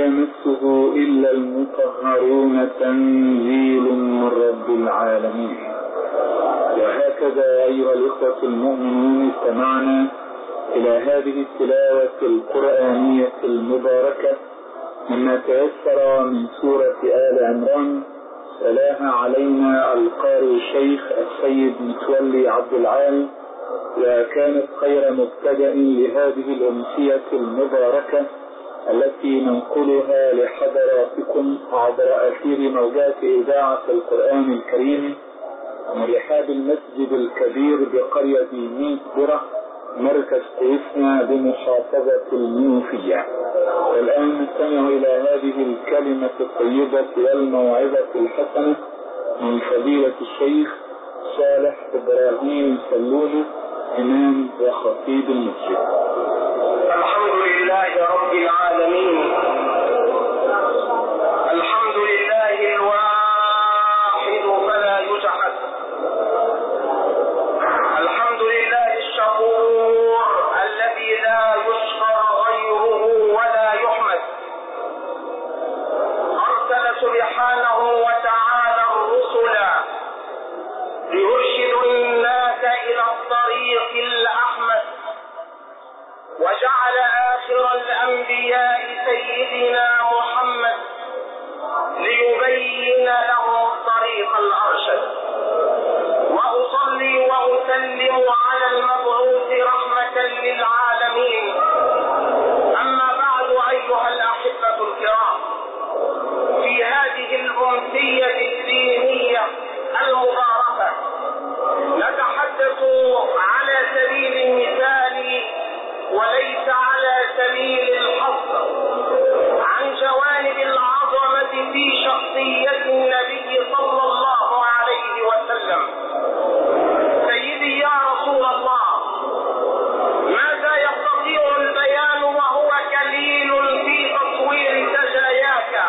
يمسه إلا المطهرون تنزيل من رب العالمين. وهكذا أيها الإخوة المؤمنون استمعنا إلى هذه التلاوة القرآنية المباركة مما تيسر من سورة آل عمران، تلاها علينا القارئ الشيخ السيد متولي عبد العال، وكانت خير مبتدأ لهذه الأمسية المباركة التي ننقلها لحضراتكم عبر أثير موجات إذاعة القرآن الكريم من رحاب المسجد الكبير بقرية ميسبرة مركز قيسنا بمحافظة المنوفية. والآن نستمع إلى هذه الكلمة الطيبة والموعظة الحسنة من فضيلة الشيخ صالح إبراهيم سلومة إمام وخطيب المسجد. الحمد لله رب العالمين، الحمد لله الواحد فلا يجحد، الحمد لله الشكور الذي لا يشكر غيره ولا يحمد. أرسل سبحانه وتعالى الرسل ليرشدوا الناس إلى الطريق الأحمد، وجعل آخر الأنبياء سيدنا محمد ليبين لهم الطريق الأرشد. وأصلي وأسلم على المبعوث رحمة للعالمين. أما بعد أيها الأحبة الكرام، في هذه الأمسية الدينية المباركة نتحدث على سبيل المثال وليس على سبيل الحصر عن جوانب العظمة في شخصية النبي صلى الله عليه وسلم. سيدي يا رسول الله، ماذا يستطيع البيان وهو كليل في تصوير سجاياك؟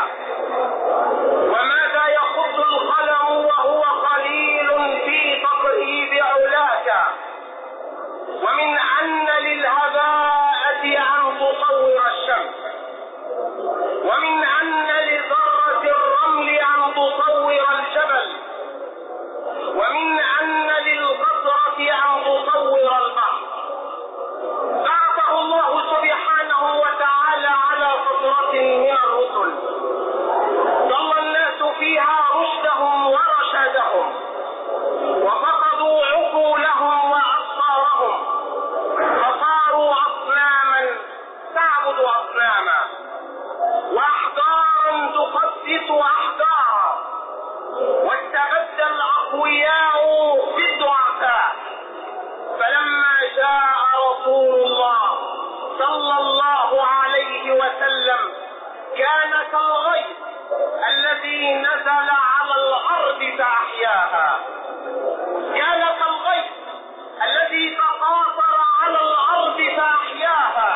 وماذا يخط القلم وهو قليل في تقريب علاك؟ ومن أن للهباءة أن تصور الشمس، ومن أن لذرة الرمل أن تصور الجبل، ومن أن للقطرة أن تصور البحر. بعثه الله سبحانه وتعالى على فترة من الرسل ضل الناس فيها رشدهم ورشادهم، وفقدوا عقولهم وأبصارهم، فصاروا أصناما تعبد أصناما، وأحجارا تقدس أحجارا، واستبد الأقوياء بالضعفاء. فلما جاء رسول الله صلى الله عليه وسلم كان كالغيث الذي نزل على الأرض فأحياها، كان كالغيث الذي تقاطر على الأرض فأحياها،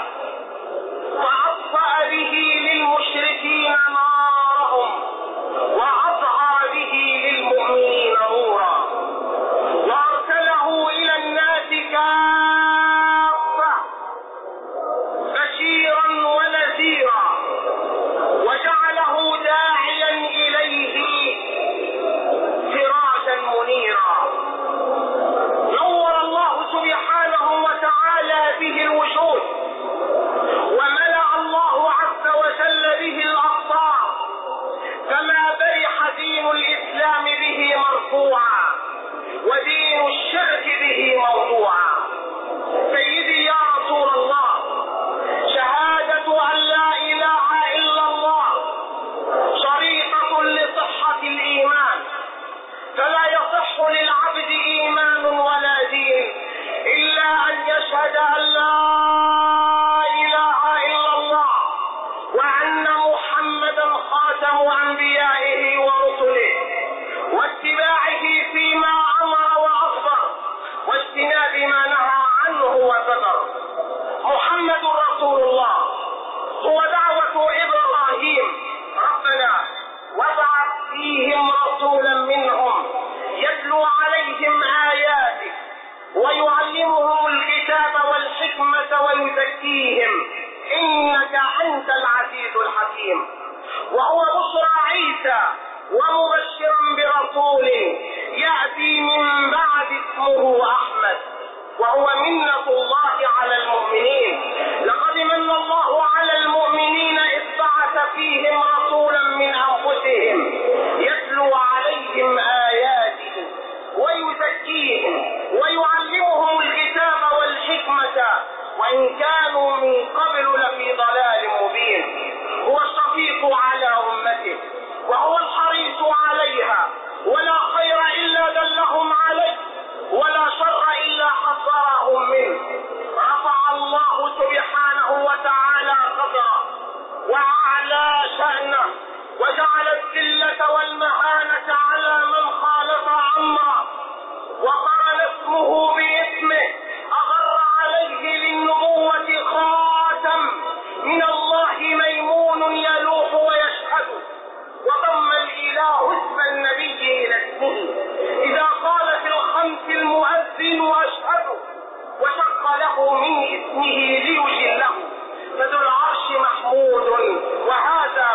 فأطفأ به للمشركين نارهم وأظهر به للمؤمنين نورا، وأرسله إلى الناس كافة بشيرا ونذيرا، وجعله داعيا إليه سراجا منيرا. نور الله سبحانه وتعالى به الوجود، وملأ الله عز وجل به الأبصار، فما برح دين الإسلام به مرفوعا ودين الشرك به موضوعا. سيدي يا رسول الله، شهادة أن لا إله إلا الله شريطة لصحة الإيمان، فلا يصح للعبد إيمان ولا دين إلا أن يشهد أن لا إله إلا الله وأن محمدا خاتم أنبيائه ورسله، واتباعه فيما أمر وأخبر، واجتناب ما نهى عنه وزجر. محمد رسول الله هو دعوة إبراهيم: ربنا وابعث فيهم رسولا منهم يتلو عليهم آياتك ويعلمهم الكتاب والحكمة ويزكيهم إنك أنت العزيز الحكيم. عيسى ومبشرا برسول يأتي من بعد اسمه أحمد وهو منة الله على المؤمنين. لقد من الله على المؤمنين إذ بعث فيهم رسولا من أنفسهم يتلو عليهم آياته ويزكيهم ويعلمهم الكتاب والحكمة وإن كانوا من قبل لفي ضلال مبين. هو الشفيق على أمته وهو الحريص عليها، ولا خير إلا دلهم عليه ولا شر إلا حذرهم منه. رفع الله سبحانه وتعالى قدره وأعلى شأنه وجعل الذلة والمهانة على من خالف أمره وقرن اسمه باسمه أغر عليه للنبوة خاتم من الله ميمون يلوح ويشهد، وضم الإله اسم النبي إلى اسمه إذا قال في الخمس المؤذن أشهد، وشق له من اسمه ليجله، فذو العرش محمود وهذا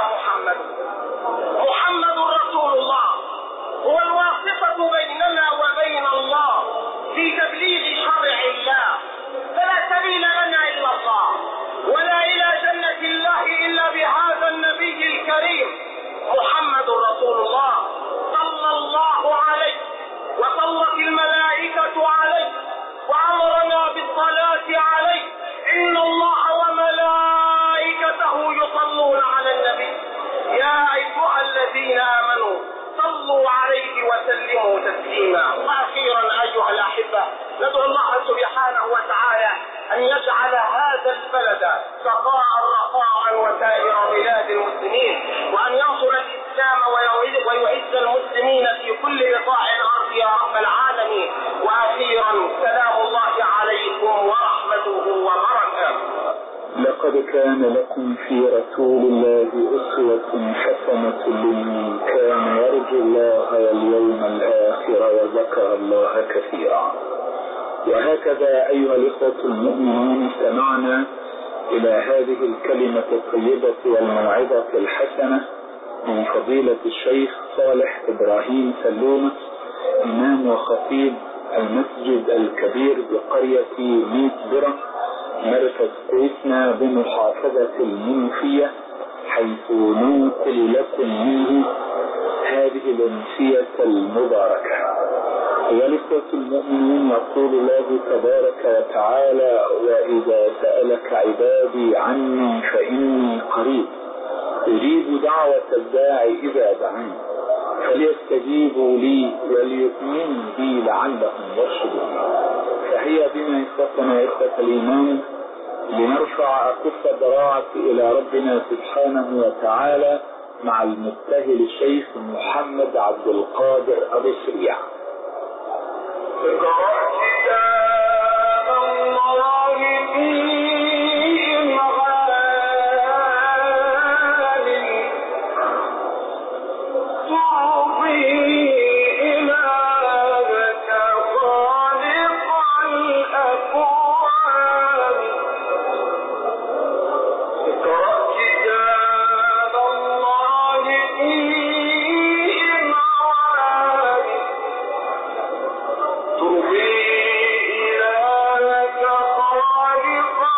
محمد رسول الله هو الواسطة بيننا وبين الله في تبليغ شرع الله، فلا سبيل لنا إلا الله ولا إلى جنة الله إلا بهذا النبي الكريم محمد رسول الله صلى الله عليه وصلت الملائكة عليه وأمرنا بالصلاة عليه. إن الله وملائكته يصلون على النبي يا أيها الذين آمنوا صلوا عليه وسلموا تسليما. وأخيرا أيها الأحبة ندعو الله سبحانه وتعالى أن يجعل هذا البلد سخاء رخاء وسائر بلاد المسلمين، وأن ينصر الإسلام ويعز المسلمين في كل بقاع الأرض يا رب العالمين. وأخيرا سلام الله عليكم ورحمته وبركاته. لقد كان لكم في رسول الله أسوة حسنة لمن كان يرجو الله واليوم الآخر وذكر الله كثيرا. وهكذا أيها الإخوة المؤمنون استمعنا إلى هذه الكلمة الطيبة والموعظة الحسنة من فضيلة الشيخ صالح إبراهيم سلومة، إمام وخطيب المسجد الكبير بقرية ميت برة مركز قوسنا بمحافظة المنوفية، حيث ننقل لكم منه هذه الأمسية المباركة. أيها الإخوة المؤمنون يقول الله تبارك وتعالى: وإذا سألك عبادي عني فإني قريب أجيب دعوة الداعي إذا دعاني فليستجيبوا لي وليؤمنوا بي لعلهم يرشدون. فهي بنا إخوتنا إخوة الإيمان لنرفع أكف الضراعة إلى ربنا سبحانه وتعالى مع المبتهل الشيخ محمد عبد القادر أبو سريع. ترضي إلهك خالقا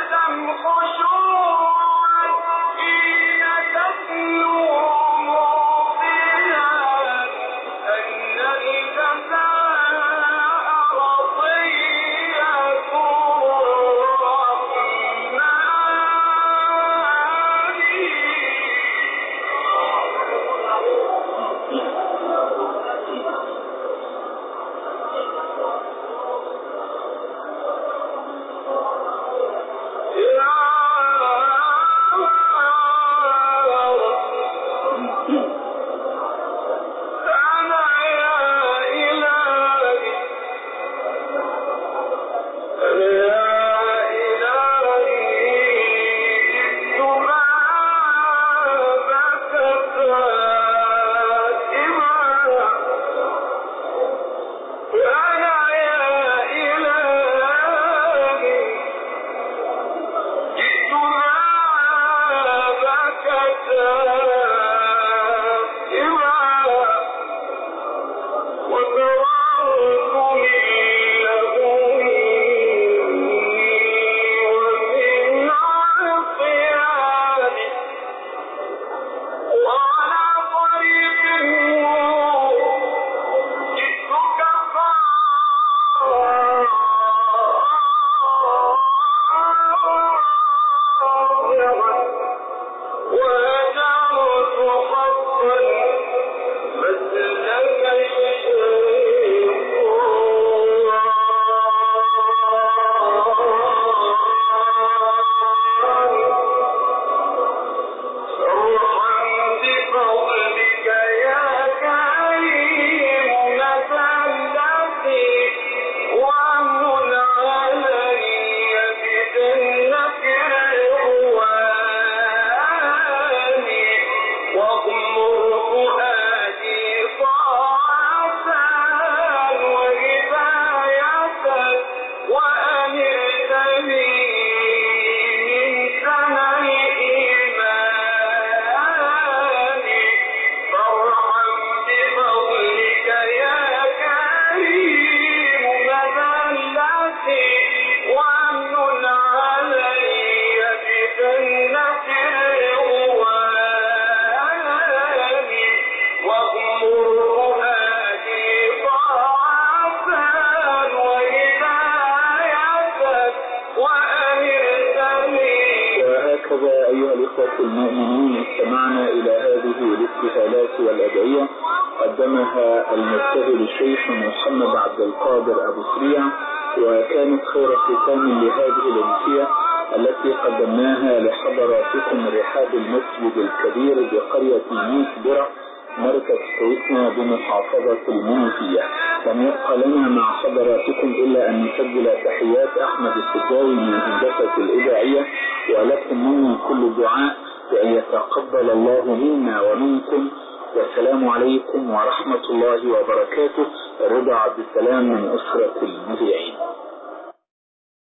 وهكذا أيها الإخوة المؤمنين استمعنا إلى هذه الابتهالات والأدعية قدمها المبتهل الشيخ محمد عبد القادر أبو سريع، وكانت خير ختام لهذه الأمسية التي قدمناها لحضراتكم رحاب المسجد الكبير بقرية ميسبرة مركز سويسنا بمحافظة المنوفية. لم يبقى لنا مع حضراتكم إلا أن نسجل تحيات أحمد السجاوي من هندسة الإذاعية، ولكم مني كل دعاء بأن يتقبل الله منا ومنكم، والسلام عليكم ورحمة الله وبركاته. رضا عبد السلام من أسرة المذيعين.